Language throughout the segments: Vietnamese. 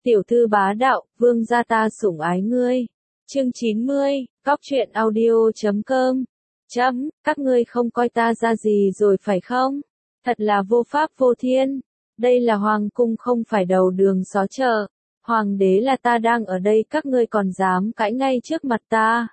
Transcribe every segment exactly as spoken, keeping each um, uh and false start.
Tiểu thư bá đạo, vương gia ta sủng ái ngươi. Chương chín mươi, Cóc truyện audio chấm com. Chấm, các ngươi không coi ta ra gì rồi phải không? Thật là vô pháp vô thiên. Đây là hoàng cung không phải đầu đường xó chợ. Hoàng đế là ta đang ở đây, các ngươi còn dám cãi ngay trước mặt ta.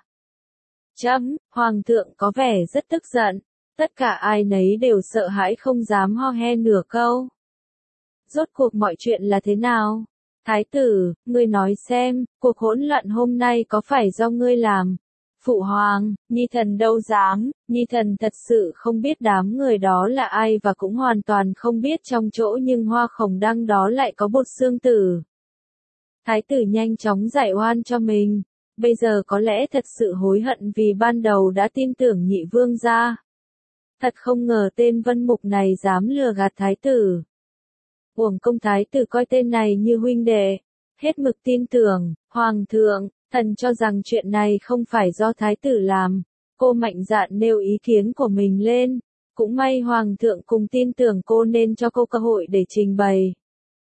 Chấm, hoàng thượng có vẻ rất tức giận. Tất cả ai nấy đều sợ hãi không dám ho he nửa câu. Rốt cuộc mọi chuyện là thế nào? Thái tử, ngươi nói xem, cuộc hỗn loạn hôm nay có phải do ngươi làm? Phụ hoàng, nhi thần đâu dám, nhi thần thật sự không biết đám người đó là ai và cũng hoàn toàn không biết trong chỗ nhưng hoa khổng đăng đó lại có bột xương tử. Thái tử nhanh chóng giải oan cho mình, bây giờ có lẽ thật sự hối hận vì ban đầu đã tin tưởng nhị vương gia. Thật không ngờ tên Vân Mục này dám lừa gạt thái tử. Uổng công thái tử coi tên này như huynh đệ, hết mực tin tưởng. Hoàng thượng, thần cho rằng chuyện này không phải do thái tử làm. Cô mạnh dạn nêu ý kiến của mình lên, cũng may hoàng thượng cùng tin tưởng cô nên cho cô cơ hội để trình bày.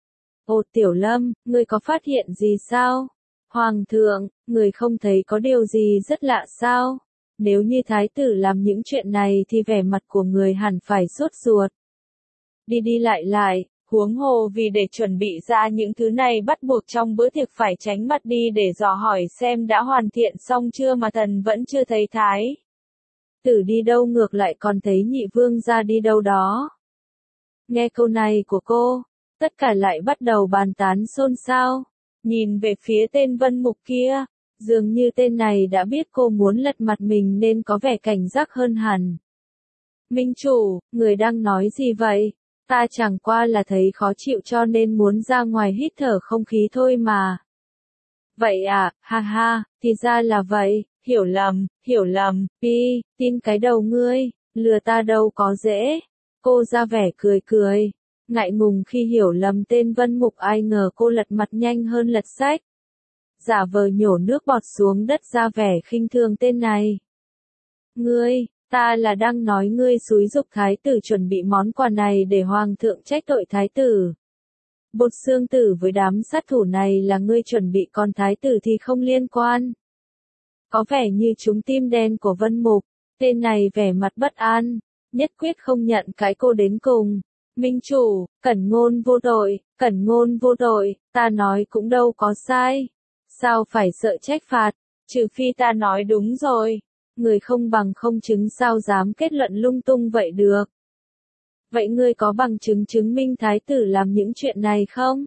Ồ Tiểu Lâm, ngươi có phát hiện gì sao? Hoàng thượng, người không thấy có điều gì rất lạ sao? Nếu như thái tử làm những chuyện này thì vẻ mặt của người hẳn phải sốt ruột. Đi đi lại lại. Huống hồ vì để chuẩn bị ra những thứ này bắt buộc trong bữa tiệc phải tránh mặt đi để dò hỏi xem đã hoàn thiện xong chưa mà thần vẫn chưa thấy thái tử đi đâu, ngược lại còn thấy nhị vương gia đi đâu đó. Nghe câu này của cô, tất cả lại bắt đầu bàn tán xôn xao, nhìn về phía tên Vân Mục kia, dường như tên này đã biết cô muốn lật mặt mình nên có vẻ cảnh giác hơn hẳn. Minh chủ, người đang nói gì vậy? Ta chẳng qua là thấy khó chịu cho nên muốn ra ngoài hít thở không khí thôi mà. Vậy à, ha ha, thì ra là vậy, hiểu lầm, hiểu lầm, pi, tin cái đầu ngươi, lừa ta đâu có dễ. Cô ra vẻ cười cười, ngại ngùng khi hiểu lầm tên Vân Mục, ai ngờ cô lật mặt nhanh hơn lật sách. Giả vờ nhổ nước bọt xuống đất ra vẻ khinh thường tên này. Ngươi, ta là đang nói ngươi xúi giục thái tử chuẩn bị món quà này để hoàng thượng trách tội thái tử. Bột xương tử với đám sát thủ này là ngươi chuẩn bị, còn thái tử thì không liên quan. Có vẻ như trúng tim đen của Vân Mục, tên này vẻ mặt bất an, nhất quyết không nhận cái cô đến cùng. Minh chủ, cẩn ngôn vô tội, cẩn ngôn vô tội, ta nói cũng đâu có sai. Sao phải sợ trách phạt, trừ phi ta nói đúng rồi. Người không bằng không chứng sao dám kết luận lung tung vậy được. Vậy ngươi có bằng chứng chứng minh thái tử làm những chuyện này không?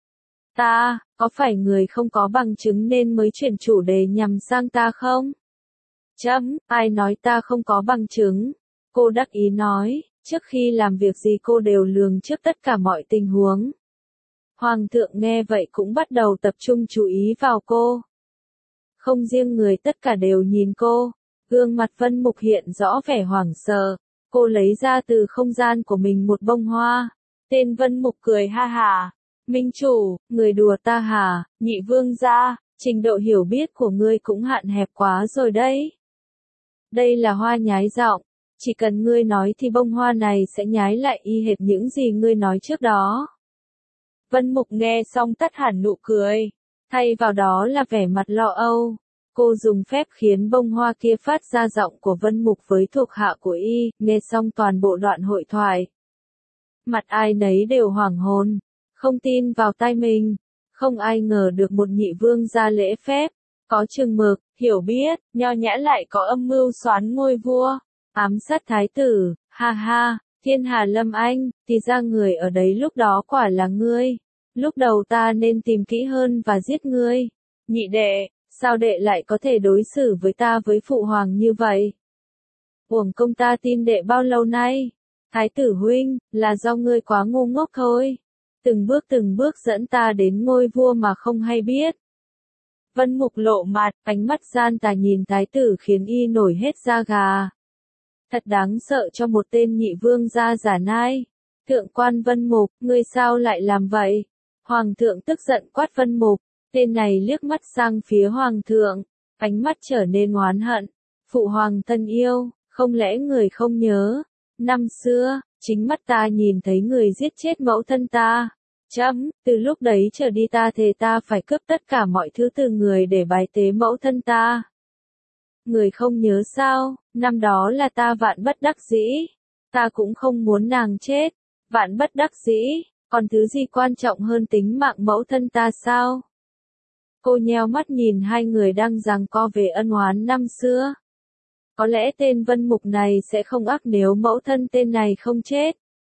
Ta, có phải người không có bằng chứng nên mới chuyển chủ đề nhằm sang ta không? Chấm, ai nói ta không có bằng chứng? Cô đắc ý nói, trước khi làm việc gì cô đều lường trước tất cả mọi tình huống. Hoàng thượng nghe vậy cũng bắt đầu tập trung chú ý vào cô. Không riêng người, tất cả đều nhìn cô. Gương mặt Vân Mục hiện rõ vẻ hoảng sợ, cô lấy ra từ không gian của mình một bông hoa. Tên Vân Mục cười ha hả, Minh chủ, người đùa ta hả? Nhị vương gia, trình độ hiểu biết của ngươi cũng hạn hẹp quá rồi đấy. Đây là hoa nhái giọng, chỉ cần ngươi nói thì bông hoa này sẽ nhái lại y hệt những gì ngươi nói trước đó. Vân Mục nghe xong tắt hẳn nụ cười, thay vào đó là vẻ mặt lo âu. Cô dùng phép khiến bông hoa kia phát ra giọng của Vân Mục với thuộc hạ của y, nghe xong toàn bộ đoạn hội thoại. Mặt ai nấy đều hoảng hồn, không tin vào tai mình, không ai ngờ được một nhị vương gia lễ phép, có chừng mực, hiểu biết, nho nhã lại có âm mưu xoán ngôi vua, ám sát thái tử, ha ha, Thiên Hà Lâm Anh, thì ra người ở đấy lúc đó quả là ngươi, lúc đầu ta nên tìm kỹ hơn và giết ngươi. Nhị đệ, sao đệ lại có thể đối xử với ta với phụ hoàng như vậy? Uổng công ta tin đệ bao lâu nay? Thái tử huynh, là do ngươi quá ngu ngốc thôi. Từng bước từng bước dẫn ta đến ngôi vua mà không hay biết. Vân Mục lộ mặt, ánh mắt gian tà nhìn thái tử khiến y nổi hết da gà. Thật đáng sợ cho một tên nhị vương gia giả nai. Thượng quan Vân Mục, ngươi sao lại làm vậy? Hoàng thượng tức giận quát Vân Mục. Tên này liếc mắt sang phía hoàng thượng, ánh mắt trở nên oán hận. Phụ hoàng thân yêu, không lẽ người không nhớ? Năm xưa, chính mắt ta nhìn thấy người giết chết mẫu thân ta. Chấm, từ lúc đấy trở đi ta thề ta phải cướp tất cả mọi thứ từ người để bái tế mẫu thân ta. Người không nhớ sao, năm đó là ta vạn bất đắc dĩ. Ta cũng không muốn nàng chết, vạn bất đắc dĩ, còn thứ gì quan trọng hơn tính mạng mẫu thân ta sao? Cô nheo mắt nhìn hai người đang giằng co về ân oán năm xưa. Có lẽ tên Vân Mục này sẽ không ác nếu mẫu thân tên này không chết.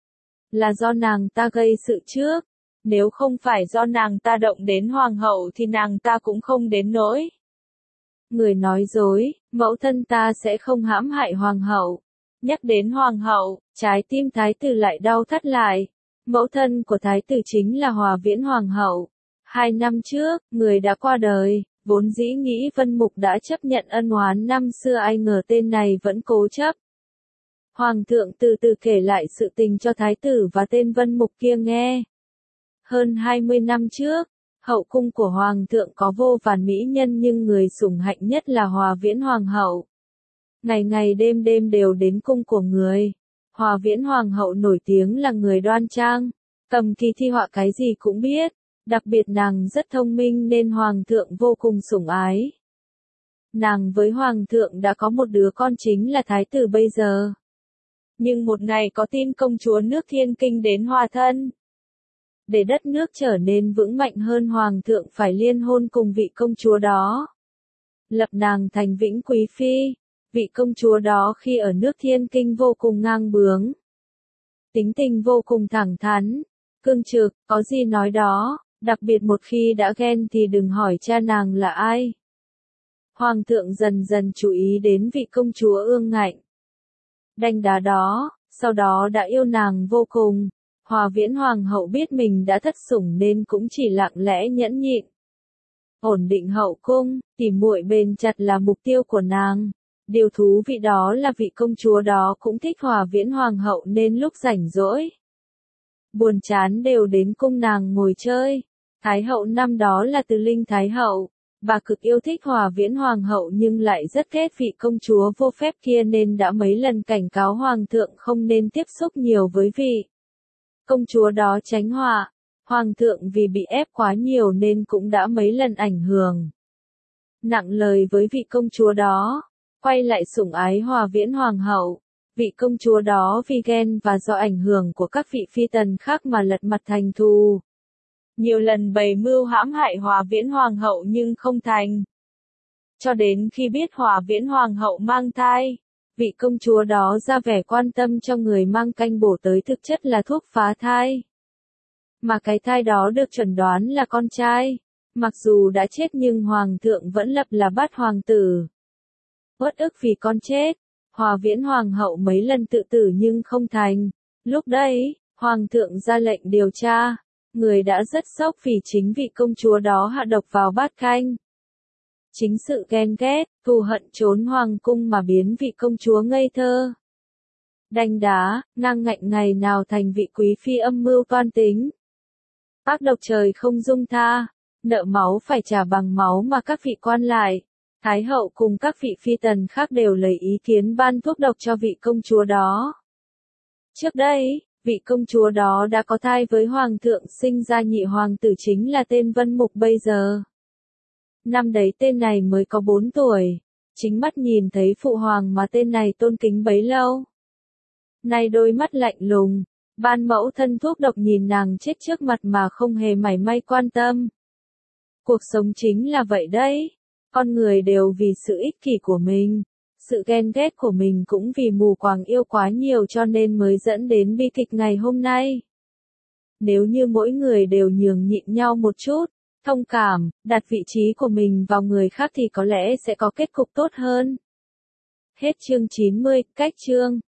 Là do nàng ta gây sự trước. Nếu không phải do nàng ta động đến hoàng hậu thì nàng ta cũng không đến nỗi. Người nói dối, mẫu thân ta sẽ không hãm hại hoàng hậu. Nhắc đến hoàng hậu, trái tim thái tử lại đau thắt lại. Mẫu thân của thái tử chính là Hòa Viễn hoàng hậu. Hai năm trước, người đã qua đời, vốn dĩ nghĩ Vân Mục đã chấp nhận ân oán năm xưa, ai ngờ tên này vẫn cố chấp. Hoàng thượng từ từ kể lại sự tình cho thái tử và tên Vân Mục kia nghe. Hơn hai mươi năm trước, hậu cung của hoàng thượng có vô vàn mỹ nhân nhưng người sủng hạnh nhất là Hòa Viễn hoàng hậu. Ngày ngày đêm đêm đều đến cung của người. Hòa Viễn hoàng hậu nổi tiếng là người đoan trang, cầm kỳ thi họa cái gì cũng biết, đặc biệt nàng rất thông minh nên hoàng thượng vô cùng sủng ái. Nàng với hoàng thượng đã có một đứa con chính là thái tử bây giờ. Nhưng một ngày có tin công chúa nước Thiên Kinh đến hòa thân. Để đất nước trở nên vững mạnh hơn, hoàng thượng phải liên hôn cùng vị công chúa đó. Lập nàng thành vĩnh quý phi. Vị công chúa đó khi ở nước Thiên Kinh vô cùng ngang bướng. Tính tình vô cùng thẳng thắn, cương trực, có gì nói đó, đặc biệt một khi đã ghen thì đừng hỏi cha nàng là ai. Hoàng thượng dần dần chú ý đến vị công chúa ương ngạnh. Đanh đá đó, sau đó đã yêu nàng vô cùng. Hòa Viễn hoàng hậu biết mình đã thất sủng nên cũng chỉ lặng lẽ nhẫn nhịn. Ổn định hậu cung, tỉ muội bền chặt là mục tiêu của nàng. Điều thú vị đó là vị công chúa đó cũng thích Hòa Viễn hoàng hậu nên lúc rảnh rỗi, buồn chán đều đến cung nàng ngồi chơi. Thái hậu năm đó là Từ Linh Thái hậu, bà cực yêu thích Hòa Viễn hoàng hậu nhưng lại rất ghét vị công chúa vô phép kia nên đã mấy lần cảnh cáo hoàng thượng không nên tiếp xúc nhiều với vị công chúa đó tránh họa. Hoàng thượng vì bị ép quá nhiều nên cũng đã mấy lần ảnh hưởng nặng lời với vị công chúa đó, quay lại sủng ái Hòa Viễn hoàng hậu. Vị công chúa đó vì ghen và do ảnh hưởng của các vị phi tần khác mà lật mặt thành thù. Nhiều lần bày mưu hãm hại Hòa Viễn hoàng hậu nhưng không thành. Cho đến khi biết Hòa Viễn hoàng hậu mang thai, vị công chúa đó ra vẻ quan tâm cho người mang canh bổ tới, thực chất là thuốc phá thai. Mà cái thai đó được chẩn đoán là con trai. Mặc dù đã chết nhưng hoàng thượng vẫn lập là bát hoàng tử. Uất ức vì con chết, Hòa Viễn hoàng hậu mấy lần tự tử nhưng không thành. Lúc đấy, hoàng thượng ra lệnh điều tra. Người đã rất sốc vì chính vị công chúa đó hạ độc vào bát canh. Chính sự ghen ghét, thù hận trốn hoàng cung mà biến vị công chúa ngây thơ, đanh đá, ngang ngạnh ngày nào thành vị quý phi âm mưu toan tính. Ác độc trời không dung tha, nợ máu phải trả bằng máu mà các vị quan lại, thái hậu cùng các vị phi tần khác đều lấy ý kiến ban thuốc độc cho vị công chúa đó. Trước đây, vị công chúa đó đã có thai với hoàng thượng, sinh ra nhị hoàng tử chính là tên Vân Mục bây giờ. Năm đấy tên này mới có bốn tuổi, chính mắt nhìn thấy phụ hoàng mà tên này tôn kính bấy lâu. Nay đôi mắt lạnh lùng, ban mẫu thân thuốc độc nhìn nàng chết trước mặt mà không hề mảy may quan tâm. Cuộc sống chính là vậy đấy, con người đều vì sự ích kỷ của mình, sự ghen ghét của mình cũng vì mù quáng yêu quá nhiều cho nên mới dẫn đến bi kịch ngày hôm nay. Nếu như mỗi người đều nhường nhịn nhau một chút, thông cảm, đặt vị trí của mình vào người khác thì có lẽ sẽ có kết cục tốt hơn. Hết chương chín mươi, cách chương.